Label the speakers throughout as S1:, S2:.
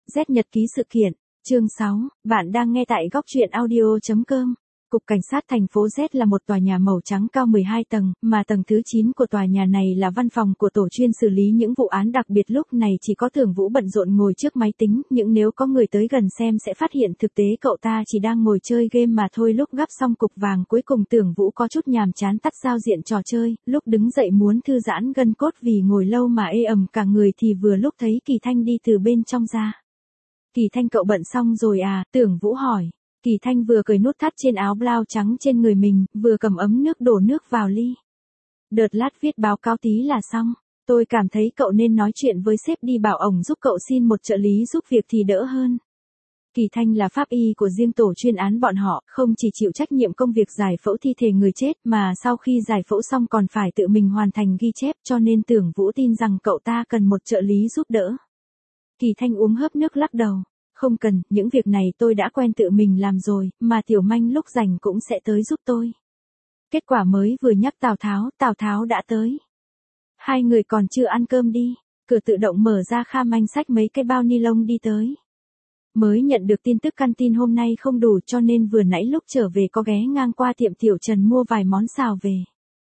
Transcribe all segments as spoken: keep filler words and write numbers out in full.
S1: Z nhật ký sự kiện, chương sáu, bạn đang nghe tại góc truyện audio chấm com. Cục Cảnh sát thành phố Z là một tòa nhà màu trắng cao mười hai tầng, mà tầng thứ chín của tòa nhà này là văn phòng của tổ chuyên xử lý những vụ án đặc biệt. Lúc này chỉ có Tưởng Vũ bận rộn ngồi trước máy tính, nhưng nếu có người tới gần xem sẽ phát hiện thực tế cậu ta chỉ đang ngồi chơi game mà thôi. Lúc gắp xong cục vàng cuối cùng Tưởng Vũ có chút nhàm chán tắt giao diện trò chơi, lúc đứng dậy muốn thư giãn gân cốt vì ngồi lâu mà ê ẩm cả người thì vừa lúc thấy Kỳ Thanh đi từ bên trong ra. Kỳ Thanh, cậu bận xong rồi à? Tưởng Vũ hỏi. Kỳ Thanh vừa cởi nút thắt trên áo blau trắng trên người mình, vừa cầm ấm nước đổ nước vào ly. Đợt lát viết báo cáo tí là xong. Tôi cảm thấy cậu nên nói chuyện với sếp đi, bảo ổng giúp cậu xin một trợ lý giúp việc thì đỡ hơn. Kỳ Thanh là pháp y của riêng tổ chuyên án bọn họ, không chỉ chịu trách nhiệm công việc giải phẫu thi thể người chết mà sau khi giải phẫu xong còn phải tự mình hoàn thành ghi chép, cho nên Tưởng Vũ tin rằng cậu ta cần một trợ lý giúp đỡ. Kỳ Thanh uống hớp nước lắc đầu. Không cần, những việc này tôi đã quen tự mình làm rồi, mà Tiểu Manh lúc rảnh cũng sẽ tới giúp tôi. Kết quả mới vừa nhắc Tào Tháo, Tào Tháo đã tới. Hai người còn chưa ăn cơm đi, cửa tự động mở ra, Kha Manh xách mấy cái bao ni lông đi tới. Mới nhận được tin tức canteen hôm nay không đủ cho nên vừa nãy lúc trở về có ghé ngang qua tiệm Tiểu Trần mua vài món xào về.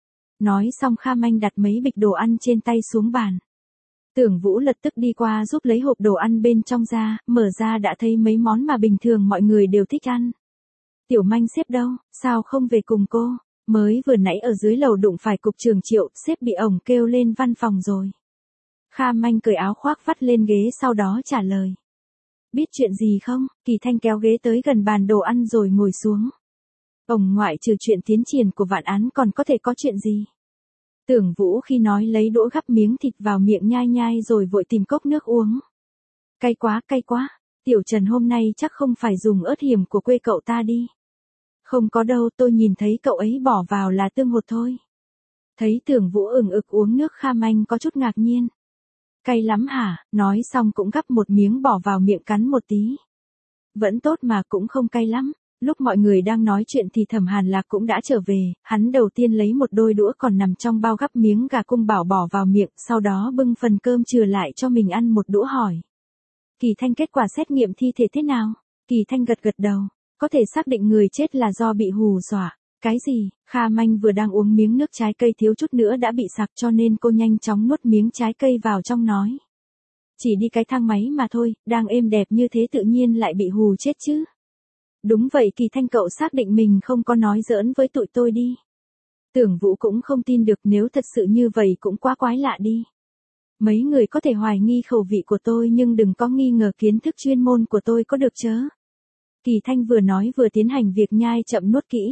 S1: Nói xong Kha Manh đặt mấy bịch đồ ăn trên tay xuống bàn. Tưởng Vũ lập tức đi qua giúp lấy hộp đồ ăn bên trong ra, mở ra đã thấy mấy món mà bình thường mọi người đều thích ăn. Tiểu Manh sếp đâu, sao không về cùng cô? Mới vừa nãy ở dưới lầu đụng phải cục trưởng Triệu, sếp bị ổng kêu lên văn phòng rồi. Kha Manh cởi áo khoác vắt lên ghế sau đó trả lời. Biết chuyện gì không? Kỳ Thanh kéo ghế tới gần bàn đồ ăn rồi ngồi xuống. Ổng ngoại trừ chuyện tiến triển của vạn án còn có thể có chuyện gì? Tưởng Vũ khi nói lấy đũa gắp miếng thịt vào miệng nhai nhai rồi vội tìm cốc nước uống. Cay quá, cay quá, Tiểu Trần hôm nay chắc không phải dùng ớt hiểm của quê cậu ta đi. Không có đâu, tôi nhìn thấy cậu ấy bỏ vào là tương hột thôi. Thấy Tưởng Vũ ửng ực uống nước, Kha Manh có chút ngạc nhiên. Cay lắm hả? Nói xong cũng gắp một miếng bỏ vào miệng cắn một tí. Vẫn tốt mà, cũng không cay lắm. Lúc mọi người đang nói chuyện thì Thẩm Hàn Lạc cũng đã trở về, hắn đầu tiên lấy một đôi đũa còn nằm trong bao gắp miếng gà cung bảo bỏ vào miệng, sau đó bưng phần cơm chừa lại cho mình ăn một đũa hỏi. Kỳ Thanh, kết quả xét nghiệm thi thể thế nào? Kỳ Thanh gật gật đầu, có thể xác định người chết là do bị hù dọa. Cái gì? Kha Manh vừa đang uống miếng nước trái cây thiếu chút nữa đã bị sặc cho nên cô nhanh chóng nuốt miếng trái cây vào trong nói. Chỉ đi cái thang máy mà thôi, đang êm đẹp như thế tự nhiên lại bị hù chết chứ. Đúng vậy Kỳ Thanh, cậu xác định mình không có nói giỡn với tụi tôi đi. Tưởng Vũ cũng không tin được, nếu thật sự như vậy cũng quá quái lạ đi. Mấy người có thể hoài nghi khẩu vị của tôi nhưng đừng có nghi ngờ kiến thức chuyên môn của tôi có được chớ. Kỳ Thanh vừa nói vừa tiến hành việc nhai chậm nuốt kỹ.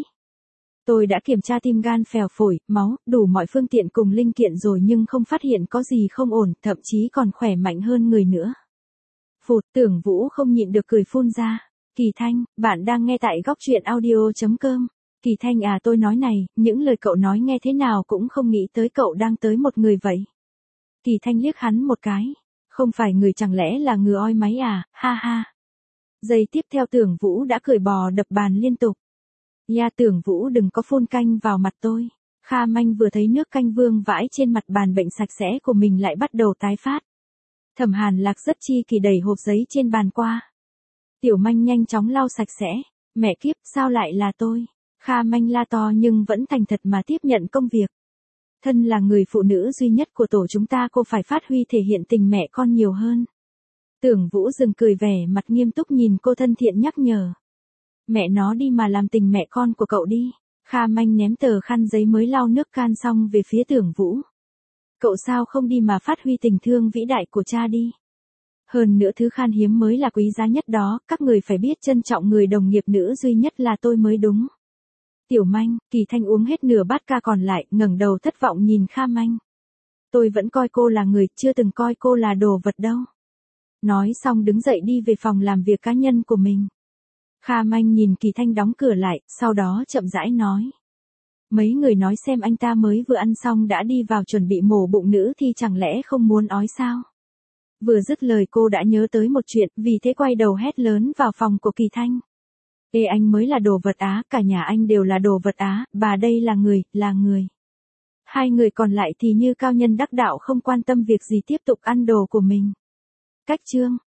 S1: Tôi đã kiểm tra tim, gan, phèo, phổi, máu, đủ mọi phương tiện cùng linh kiện rồi nhưng không phát hiện có gì không ổn, thậm chí còn khỏe mạnh hơn người nữa. Phụt, Tưởng Vũ không nhịn được cười phun ra. Kỳ Thanh, bạn đang nghe tại góc truyện audio chấm com. Kỳ Thanh à, tôi nói này, những lời cậu nói nghe thế nào cũng không nghĩ tới cậu đang tới một người vậy. Kỳ Thanh liếc hắn một cái. Không phải người chẳng lẽ là ngừa oi máy à, ha ha. Giây tiếp theo Tưởng Vũ đã cười bò đập bàn liên tục. Ya, Tưởng Vũ đừng có phun canh vào mặt tôi. Kha Manh vừa thấy nước canh vương vãi trên mặt bàn bệnh sạch sẽ của mình lại bắt đầu tái phát. Thẩm Hàn Lạc rất chi kỳ đẩy hộp giấy trên bàn qua. Tiểu Manh nhanh chóng lau sạch sẽ. Mẹ kiếp, sao lại là tôi? Kha Manh la to nhưng vẫn thành thật mà tiếp nhận công việc. Thân là người phụ nữ duy nhất của tổ chúng ta, cô phải phát huy thể hiện tình mẹ con nhiều hơn. Tưởng Vũ dừng cười, vẻ mặt nghiêm túc nhìn cô, thân thiện nhắc nhở. Mẹ nó đi mà làm tình mẹ con của cậu đi. Kha Manh ném tờ khăn giấy mới lau nước can xong về phía Tưởng Vũ. Cậu sao không đi mà phát huy tình thương vĩ đại của cha đi. Hơn nữa thứ khan hiếm mới là quý giá nhất đó, các người phải biết trân trọng người đồng nghiệp nữ duy nhất là tôi mới đúng. Tiểu Manh, Kỳ Thanh uống hết nửa bát ca còn lại, ngẩng đầu thất vọng nhìn Kha Manh. Tôi vẫn coi cô là người, chưa từng coi cô là đồ vật đâu. Nói xong đứng dậy đi về phòng làm việc cá nhân của mình. Kha Manh nhìn Kỳ Thanh đóng cửa lại, sau đó chậm rãi nói. Mấy người nói xem anh ta mới vừa ăn xong đã đi vào chuẩn bị mổ bụng nữ thì chẳng lẽ không muốn ói sao? Vừa dứt lời cô đã nhớ tới một chuyện, vì thế quay đầu hét lớn vào phòng của Kỳ Thanh. Ê, anh mới là đồ vật á, cả nhà anh đều là đồ vật á, bà đây là người, là người. Hai người còn lại thì như cao nhân đắc đạo không quan tâm việc gì tiếp tục ăn đồ của mình. Cách chương,